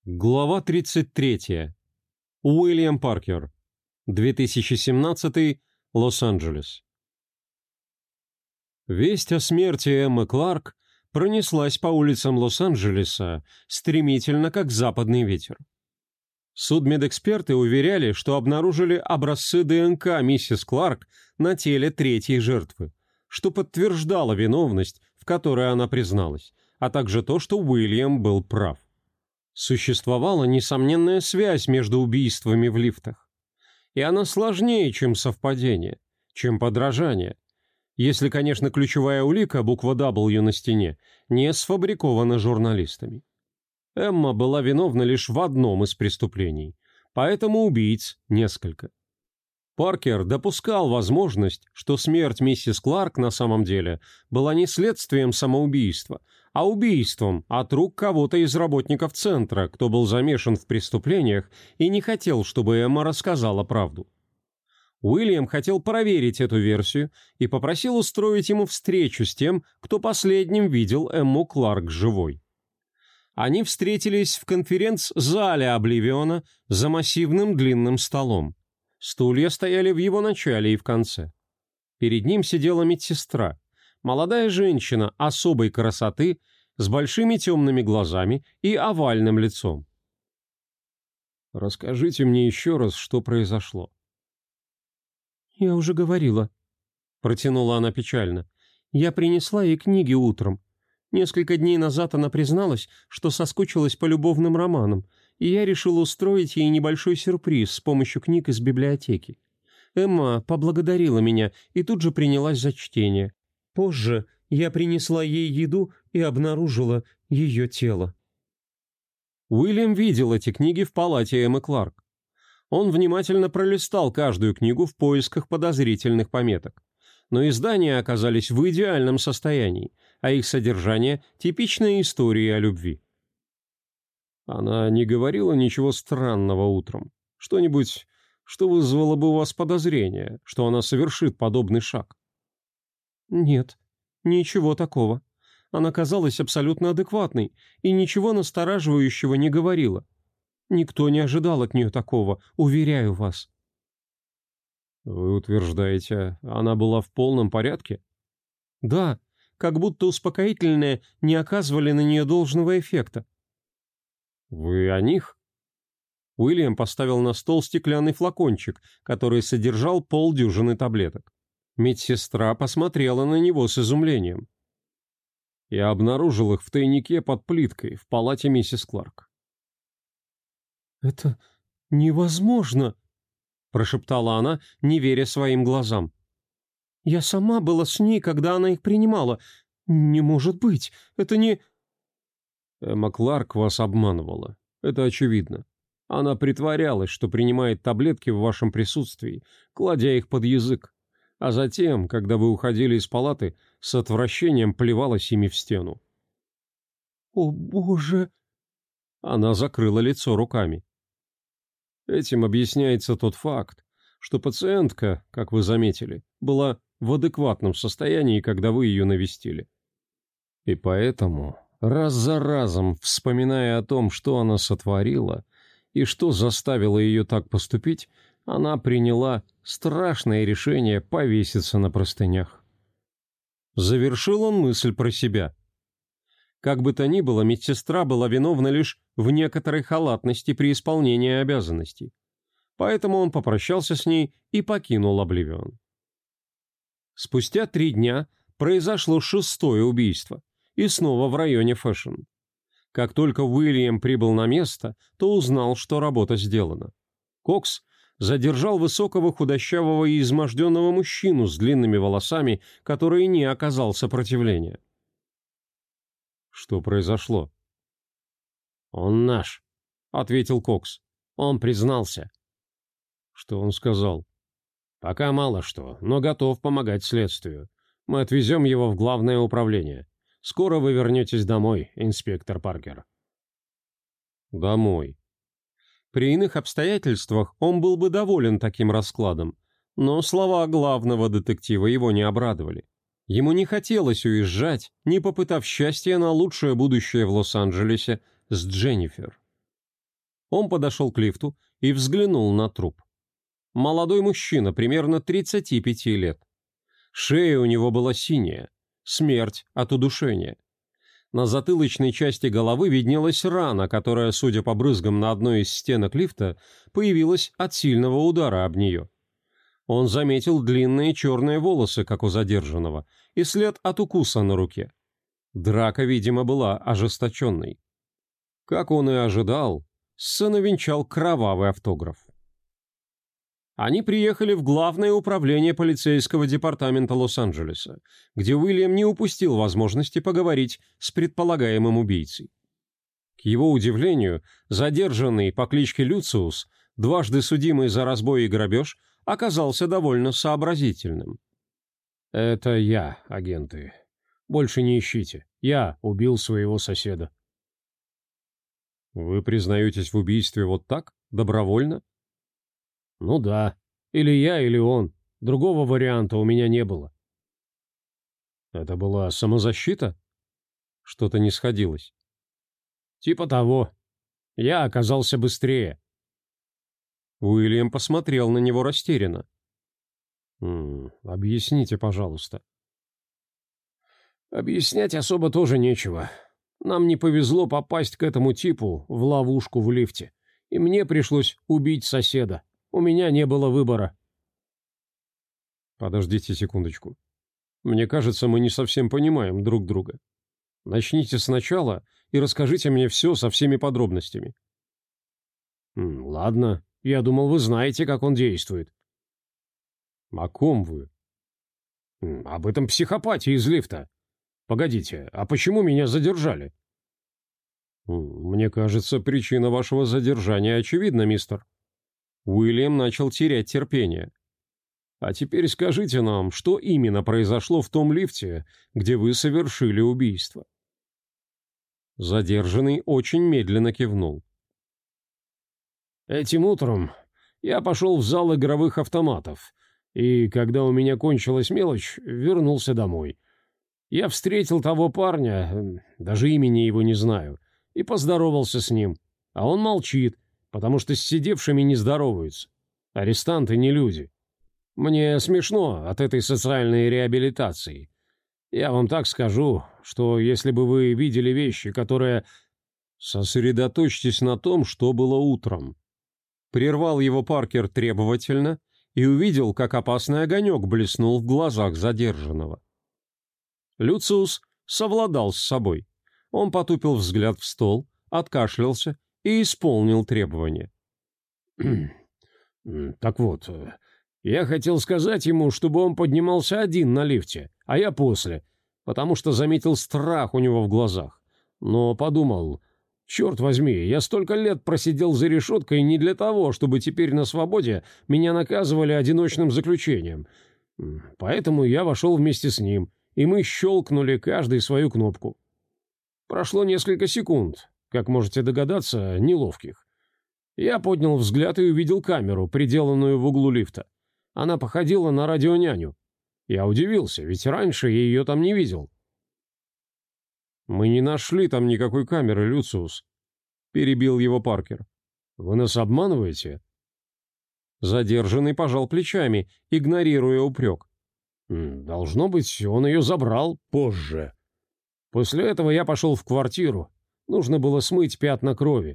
Глава 33. Уильям Паркер. 2017. Лос-Анджелес. Весть о смерти Эммы Кларк пронеслась по улицам Лос-Анджелеса стремительно, как западный ветер. Судмедэксперты уверяли, что обнаружили образцы ДНК миссис Кларк на теле третьей жертвы, что подтверждало виновность, в которой она призналась, а также то, что Уильям был прав. Существовала несомненная связь между убийствами в лифтах. И она сложнее, чем совпадение, чем подражание. Если, конечно, ключевая улика, буква W на стене, не сфабрикована журналистами. Эмма была виновна лишь в одном из преступлений, поэтому убийц несколько. Паркер допускал возможность, что смерть миссис Кларк на самом деле была не следствием самоубийства, а убийством от рук кого-то из работников центра, кто был замешан в преступлениях и не хотел, чтобы Эмма рассказала правду. Уильям хотел проверить эту версию и попросил устроить ему встречу с тем, кто последним видел Эмму Кларк живой. Они встретились в конференц-зале Обливиона за массивным длинным столом. Стулья стояли в его начале и в конце. Перед ним сидела медсестра, молодая женщина особой красоты с большими темными глазами и овальным лицом. «Расскажите мне еще раз, что произошло». «Я уже говорила», — протянула она печально. «Я принесла ей книги утром. Несколько дней назад она призналась, что соскучилась по любовным романам, и я решил устроить ей небольшой сюрприз с помощью книг из библиотеки. Эмма поблагодарила меня и тут же принялась за чтение. Позже я принесла ей еду и обнаружила ее тело». Уильям видел эти книги в палате Эммы Кларк. Он внимательно пролистал каждую книгу в поисках подозрительных пометок. Но издания оказались в идеальном состоянии, а их содержание – типичная история о любви. Она не говорила ничего странного утром. Что-нибудь, что вызвало бы у вас подозрение, что она совершит подобный шаг? Нет, ничего такого. Она казалась абсолютно адекватной и ничего настораживающего не говорила. Никто не ожидал от нее такого, уверяю вас. Вы утверждаете, она была в полном порядке? Да, как будто успокоительные не оказывали на нее должного эффекта. Вы о них? Уильям поставил на стол стеклянный флакончик, который содержал полдюжины таблеток. Медсестра посмотрела на него с изумлением. Я обнаружил их в тайнике под плиткой в палате миссис Кларк. «Это невозможно!» — прошептала она, не веря своим глазам. «Я сама была с ней, когда она их принимала. Не может быть, это не...» Эмма Кларк вас обманывала. Это очевидно. Она притворялась, что принимает таблетки в вашем присутствии, кладя их под язык. А затем, когда вы уходили из палаты, с отвращением плевалась ими в стену. «О, Боже!» Она закрыла лицо руками. Этим объясняется тот факт, что пациентка, как вы заметили, была в адекватном состоянии, когда вы ее навестили. И поэтому, раз за разом, вспоминая о том, что она сотворила и что заставило ее так поступить, она приняла страшное решение повеситься на простынях. Завершил он мысль про себя. Как бы то ни было, медсестра была виновна лишь в некоторой халатности при исполнении обязанностей. Поэтому он попрощался с ней и покинул Обливион. Спустя 3 дня произошло 6-е убийство, и снова в районе Фэшн. Как только Уильям прибыл на место, то узнал, что работа сделана. Кокс задержал высокого худощавого и изможденного мужчину с длинными волосами, который не оказал сопротивления. Что произошло? «Он наш», — ответил Кокс. «Он признался». Что он сказал? «Пока мало что, но готов помогать следствию. Мы отвезем его в главное управление. Скоро вы вернетесь домой, инспектор Паркер». Домой. При иных обстоятельствах он был бы доволен таким раскладом, но слова главного детектива его не обрадовали. Ему не хотелось уезжать, не попытав счастья на лучшее будущее в Лос-Анджелесе с Дженнифер. Он подошел к лифту и взглянул на труп. Молодой мужчина, примерно 35 лет. Шея у него была синяя. Смерть от удушения. На затылочной части головы виднелась рана, которая, судя по брызгам на одной из стенок лифта, появилась от сильного удара об нее. Он заметил длинные черные волосы, как у задержанного, и след от укуса на руке. Драка, видимо, была ожесточенной. Как он и ожидал, сцену венчал кровавый автограф. Они приехали в Главное управление полицейского департамента Лос-Анджелеса, где Уильям не упустил возможности поговорить с предполагаемым убийцей. К его удивлению, задержанный по кличке Люциус, дважды судимый за разбой и грабеж, оказался довольно сообразительным. «Это я, агенты. Больше не ищите. Я убил своего соседа». «Вы признаетесь в убийстве вот так? Добровольно?» «Ну да. Или я, или он. Другого варианта у меня не было». «Это была самозащита?» Что-то не сходилось. «Типа того. Я оказался быстрее». Уильям посмотрел на него растерянно. «Объясните, пожалуйста». «Объяснять особо тоже нечего. Нам не повезло попасть к этому типу в ловушку в лифте, и мне пришлось убить соседа. У меня не было выбора». «Подождите секундочку. Мне кажется, мы не совсем понимаем друг друга. Начните сначала и расскажите мне все со всеми подробностями». «Ладно. Я думал, вы знаете, как он действует». «О ком вы?» «Об этом психопате из лифта. Погодите, а почему меня задержали?» «Мне кажется, причина вашего задержания очевидна, мистер». Уильям начал терять терпение. «А теперь скажите нам, что именно произошло в том лифте, где вы совершили убийство?» Задержанный очень медленно кивнул. «Этим утром я пошел в зал игровых автоматов, и, когда у меня кончилась мелочь, вернулся домой. Я встретил того парня, даже имени его не знаю, и поздоровался с ним, а он молчит, потому что с сидевшими не здороваются. Арестанты не люди. Мне смешно от этой социальной реабилитации. Я вам так скажу, что если бы вы видели вещи, которые... Сосредоточьтесь на том, что было утром». Прервал его Паркер требовательно и увидел, как опасный огонек блеснул в глазах задержанного. Люциус совладал с собой. Он потупил взгляд в стол, откашлялся и исполнил требование. «Так вот, я хотел сказать ему, чтобы он поднимался один на лифте, а я после, потому что заметил страх у него в глазах. Но подумал, черт возьми, я столько лет просидел за решеткой не для того, чтобы теперь на свободе меня наказывали одиночным заключением. Поэтому я вошел вместе с ним, и мы щелкнули каждый свою кнопку. Прошло несколько секунд, как можете догадаться, неловких. Я поднял взгляд и увидел камеру, приделанную в углу лифта. Она походила на радионяню. Я удивился, ведь раньше я ее там не видел». «Мы не нашли там никакой камеры, Люциус», — перебил его Паркер. «Вы нас обманываете?» Задержанный пожал плечами, игнорируя упрек. «Должно быть, он ее забрал позже. После этого я пошел в квартиру. Нужно было смыть пятна крови».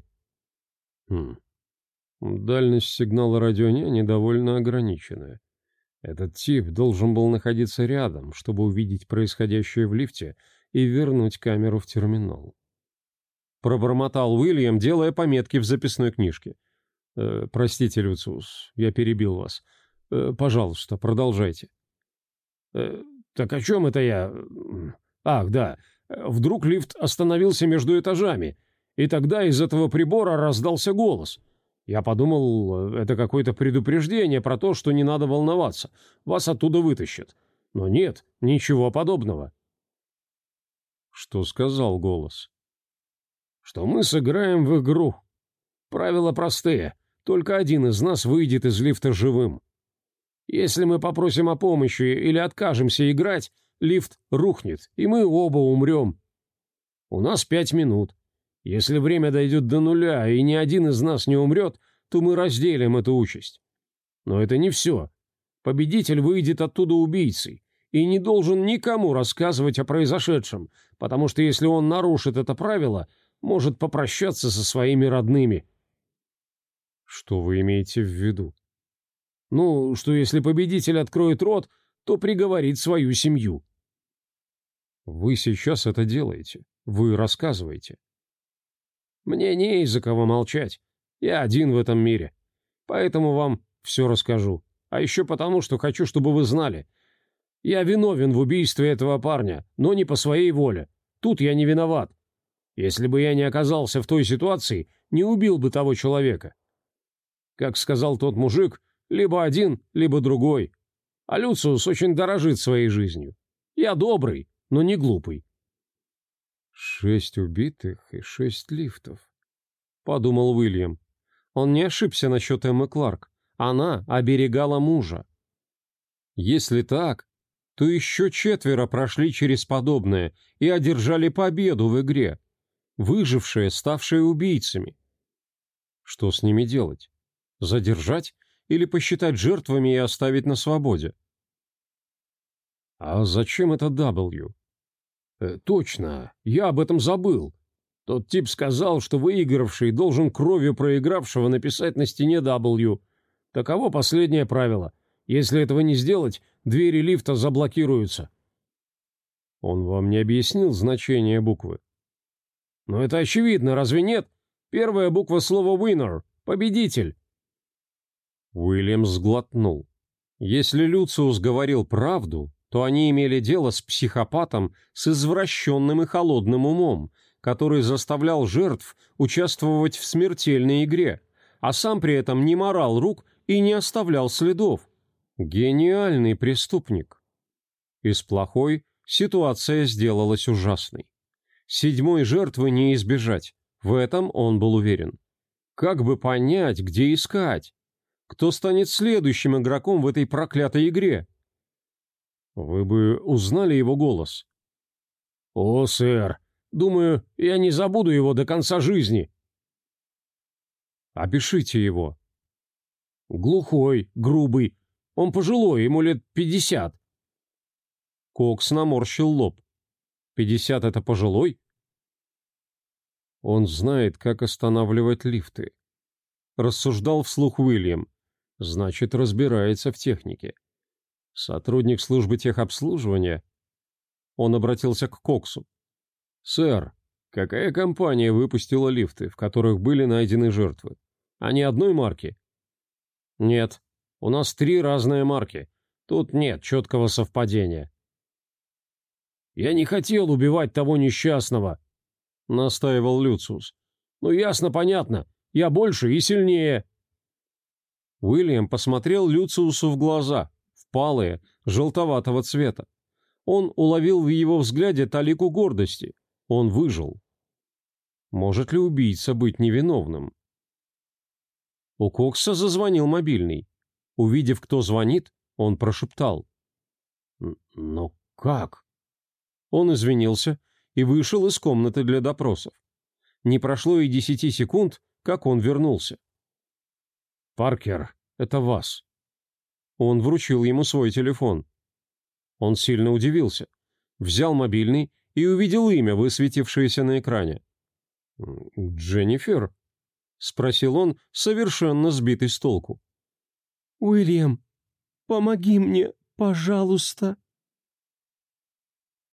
Дальность сигнала радионяни довольно ограниченная. Этот тип должен был находиться рядом, чтобы увидеть происходящее в лифте и вернуть камеру в терминал. Пробормотал Уильям, делая пометки в записной книжке. «Простите, Люциус, я перебил вас. Пожалуйста, продолжайте». «Так о чем это я? Ах, да. Вдруг лифт остановился между этажами, и тогда из этого прибора раздался голос. Я подумал, это какое-то предупреждение про то, что не надо волноваться, вас оттуда вытащат. Но нет, ничего подобного». «Что сказал голос?» «Что мы сыграем в игру. Правила простые, только один из нас выйдет из лифта живым. Если мы попросим о помощи или откажемся играть, лифт рухнет, и мы оба умрем. У нас 5 минут. Если время дойдет до нуля, и ни один из нас не умрет, то мы разделим эту участь. Но это не все. Победитель выйдет оттуда убийцей и не должен никому рассказывать о произошедшем, потому что если он нарушит это правило, может попрощаться со своими родными». Что вы имеете в виду? Ну, что если победитель откроет рот, то приговорит свою семью. Вы сейчас это делаете. Вы рассказываете. Мне не из-за кого молчать. Я один в этом мире. Поэтому вам все расскажу. А еще потому, что хочу, чтобы вы знали. Я виновен в убийстве этого парня, но не по своей воле. Тут я не виноват. Если бы я не оказался в той ситуации, не убил бы того человека. Как сказал тот мужик, либо один, либо другой. А Люциус очень дорожит своей жизнью. Я добрый, но не глупый. 6 убитых и 6 лифтов, подумал Уильям. Он не ошибся насчет Эммы Кларк. Она оберегала мужа. Если так, то еще 4 прошли через подобное и одержали победу в игре. Выжившие, ставшие убийцами. Что с ними делать? Задержать или посчитать жертвами и оставить на свободе? А зачем это W? Точно, я об этом забыл. Тот тип сказал, что выигравший должен кровью проигравшего написать на стене W. Таково последнее правило. Если этого не сделать, двери лифта заблокируются. Он вам не объяснил значение буквы? Но это очевидно, разве нет? Первая буква слова winner – победитель. Уильям сглотнул. Если Люциус говорил правду, то они имели дело с психопатом с извращенным и холодным умом, который заставлял жертв участвовать в смертельной игре, а сам при этом не морал рук и не оставлял следов. Гениальный преступник. Из плохой ситуация сделалась ужасной. 7-й жертвы не избежать, в этом он был уверен. Как бы понять, где искать? Кто станет следующим игроком в этой проклятой игре? Вы бы узнали его голос? О, сэр, думаю, я не забуду его до конца жизни. Опишите его. Глухой, грубый. Он пожилой, ему лет 50. Кокс наморщил лоб. 50 — это пожилой? Он знает, как останавливать лифты. Рассуждал вслух Уильям. Значит, разбирается в технике. Сотрудник службы техобслуживания? Он обратился к Коксу. «Сэр, какая компания выпустила лифты, в которых были найдены жертвы? Они одной марки?» «Нет, у нас 3 разные марки. Тут нет четкого совпадения». «Я не хотел убивать того несчастного», — настаивал Люциус. «Ну, ясно-понятно, я больше и сильнее». Уильям посмотрел Люциусу в глаза, впалые, желтоватого цвета. Он уловил в его взгляде талику гордости. Он выжил. Может ли убийца быть невиновным? У Кокса зазвонил мобильный. Увидев, кто звонит, он прошептал. «Но как?» Он извинился и вышел из комнаты для допросов. Не прошло и 10 секунд, как он вернулся. «Паркер, это вас». Он вручил ему свой телефон. Он сильно удивился. Взял мобильный и увидел имя, высветившееся на экране. «Дженнифер?» — спросил он, совершенно сбитый с толку. «Уильям, помоги мне, пожалуйста».